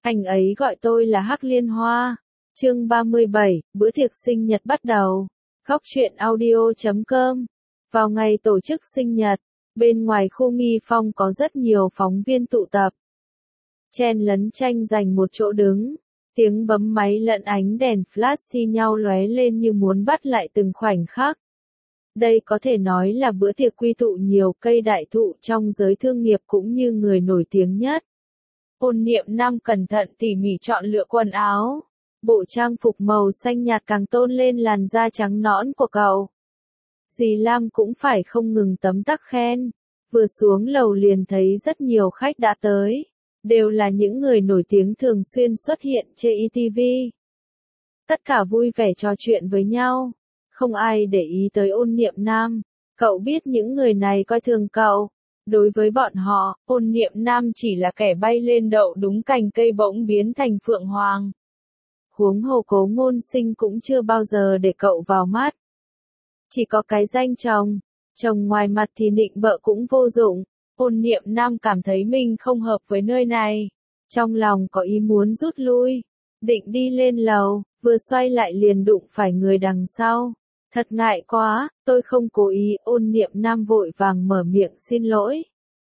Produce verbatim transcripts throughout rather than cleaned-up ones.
Anh ấy gọi tôi là Hắc Liên Hoa. Chương ba mươi bảy, bữa tiệc sinh nhật bắt đầu. Góc truyện audio chấm com. Vào ngày tổ chức sinh nhật, bên ngoài khu Nghi Phong có rất nhiều phóng viên tụ tập. Chen lấn tranh giành một chỗ đứng, tiếng bấm máy lẫn ánh đèn flash thi nhau lóe lên như muốn bắt lại từng khoảnh khắc. Đây có thể nói là bữa tiệc quy tụ nhiều cây đại thụ trong giới thương nghiệp cũng như người nổi tiếng nhất. Ôn Niệm Nam cẩn thận tỉ mỉ chọn lựa quần áo. Bộ trang phục màu xanh nhạt càng tôn lên làn da trắng nõn của cậu. Dì Lam cũng phải không ngừng tấm tắc khen. Vừa xuống lầu liền thấy rất nhiều khách đã tới. Đều là những người nổi tiếng thường xuyên xuất hiện trên e tê vê. Tất cả vui vẻ trò chuyện với nhau. Không ai để ý tới Ôn Niệm Nam. Cậu biết những người này coi thường cậu. Đối với bọn họ, Ôn Niệm Nam chỉ là kẻ bay lên đậu đúng cành cây bỗng biến thành phượng hoàng. Huống hồ Cố Ngôn Sinh cũng chưa bao giờ để cậu vào mắt. Chỉ có cái danh chồng, chồng ngoài mặt thì nịnh bợ cũng vô dụng. Ôn Niệm Nam cảm thấy mình không hợp với nơi này. Trong lòng có ý muốn rút lui. Định đi lên lầu, vừa xoay lại liền đụng phải người đằng sau. Thật ngại quá, tôi không cố ý. Ôn Niệm Nam vội vàng mở miệng xin lỗi.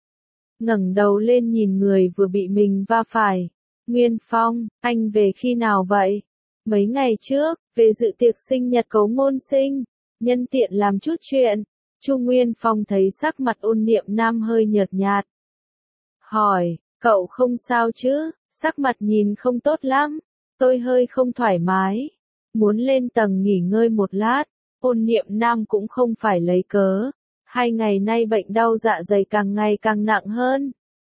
Ngẩng đầu lên nhìn người vừa bị mình va phải. Nguyên Phong, anh về khi nào vậy? Mấy ngày trước, về dự tiệc sinh nhật Cố Ngôn Sinh. Nhân tiện làm chút chuyện. Chu Nguyên Phong thấy sắc mặt Ôn Niệm Nam hơi nhợt nhạt. Hỏi, cậu không sao chứ? Sắc mặt nhìn không tốt lắm. Tôi hơi không thoải mái. Muốn lên tầng nghỉ ngơi một lát. Ôn Niệm Nam cũng không phải lấy cớ. Hai ngày nay bệnh đau dạ dày càng ngày càng nặng hơn.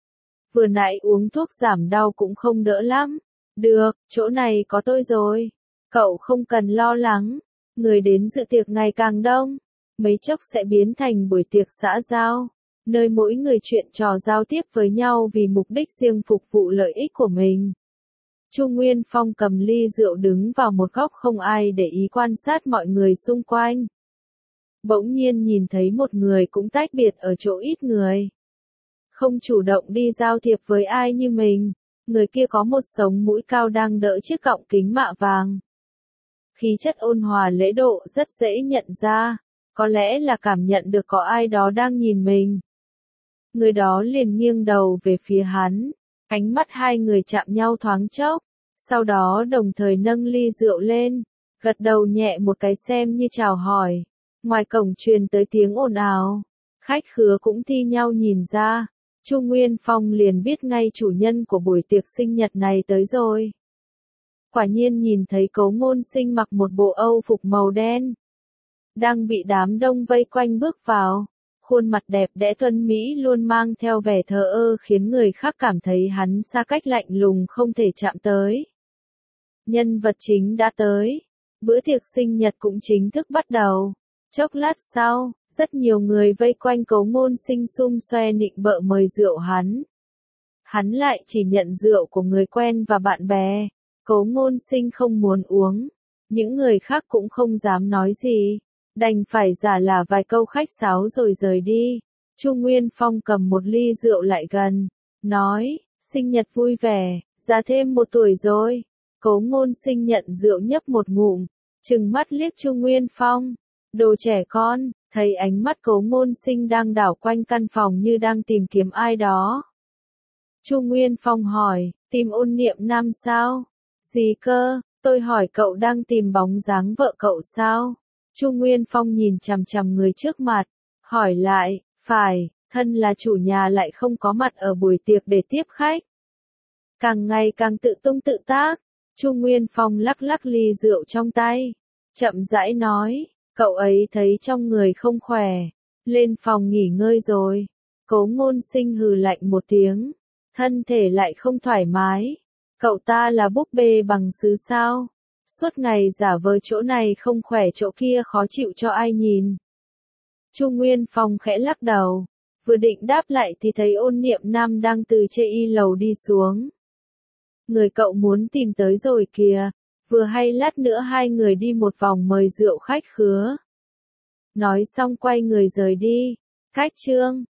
Vừa nãy uống thuốc giảm đau cũng không đỡ lắm. Được, chỗ này có tôi rồi. Cậu không cần lo lắng. Người đến dự tiệc ngày càng đông. Mấy chốc sẽ biến thành buổi tiệc xã giao. Nơi mỗi người chuyện trò giao tiếp với nhau vì mục đích riêng phục vụ lợi ích của mình. Chu Nguyên Phong cầm ly rượu đứng vào một góc không ai để ý quan sát mọi người xung quanh. Bỗng nhiên nhìn thấy một người cũng tách biệt ở chỗ ít người. Không chủ động đi giao thiệp với ai như mình. Người kia có một sống mũi cao đang đỡ chiếc cọng kính mạ vàng. Khí chất ôn hòa lễ độ rất dễ nhận ra. Có lẽ là cảm nhận được có ai đó đang nhìn mình. Người đó liền nghiêng đầu về phía hắn. Ánh mắt hai người chạm nhau thoáng chốc. Sau đó đồng thời nâng ly rượu lên. Gật đầu nhẹ một cái xem như chào hỏi. Ngoài cổng truyền tới tiếng ồn ào. Khách khứa cũng thi nhau nhìn ra. Chu Nguyên Phong liền biết ngay chủ nhân của buổi tiệc sinh nhật này tới rồi. Quả nhiên nhìn thấy Cố Ngôn Sinh mặc một bộ âu phục màu đen. Đang bị đám đông vây quanh bước vào. Khuôn mặt đẹp đẽ tuấn Mỹ luôn mang theo vẻ thờ ơ khiến người khác cảm thấy hắn xa cách lạnh lùng không thể chạm tới. Nhân vật chính đã tới. Bữa tiệc sinh nhật cũng chính thức bắt đầu. Chốc lát sau, rất nhiều người vây quanh Cố Ngôn Sinh xum xoe nịnh bợ mời rượu hắn. Hắn lại chỉ nhận rượu của người quen và bạn bè. Cố Ngôn Sinh không muốn uống. Những người khác cũng không dám nói gì. Đành phải giả là vài câu khách sáo rồi rời đi. Chu Nguyên Phong cầm một ly rượu lại gần. Nói, sinh nhật vui vẻ, già thêm một tuổi rồi. Cố Ngôn Sinh nhận rượu nhấp một ngụm. Trừng mắt liếc Chu Nguyên Phong. Đồ trẻ con, thấy ánh mắt Cố Ngôn Sinh đang đảo quanh căn phòng như đang tìm kiếm ai đó. Chu Nguyên Phong hỏi, tìm Ôn Niệm Nam sao? Gì cơ, tôi hỏi cậu đang tìm bóng dáng vợ cậu sao? Chu Nguyên Phong nhìn chằm chằm người trước mặt, hỏi lại, phải, thân là chủ nhà lại không có mặt ở buổi tiệc để tiếp khách. Càng ngày càng tự tung tự tác, Chu Nguyên Phong lắc lắc ly rượu trong tay, chậm rãi nói, cậu ấy thấy trong người không khỏe, lên phòng nghỉ ngơi rồi. Cố Ngôn Sinh hừ lạnh một tiếng, thân thể lại không thoải mái, cậu ta là búp bê bằng sứ sao? Suốt ngày giả vờ chỗ này không khỏe chỗ kia khó chịu cho ai nhìn. Chu Nguyên Phong khẽ lắc đầu, vừa định đáp lại thì thấy Ôn Niệm Nam đang từ trên y lầu đi xuống. Người cậu muốn tìm tới rồi kìa, vừa hay lát nữa hai người đi một vòng mời rượu khách khứa. Nói xong quay người rời đi. Khách trương,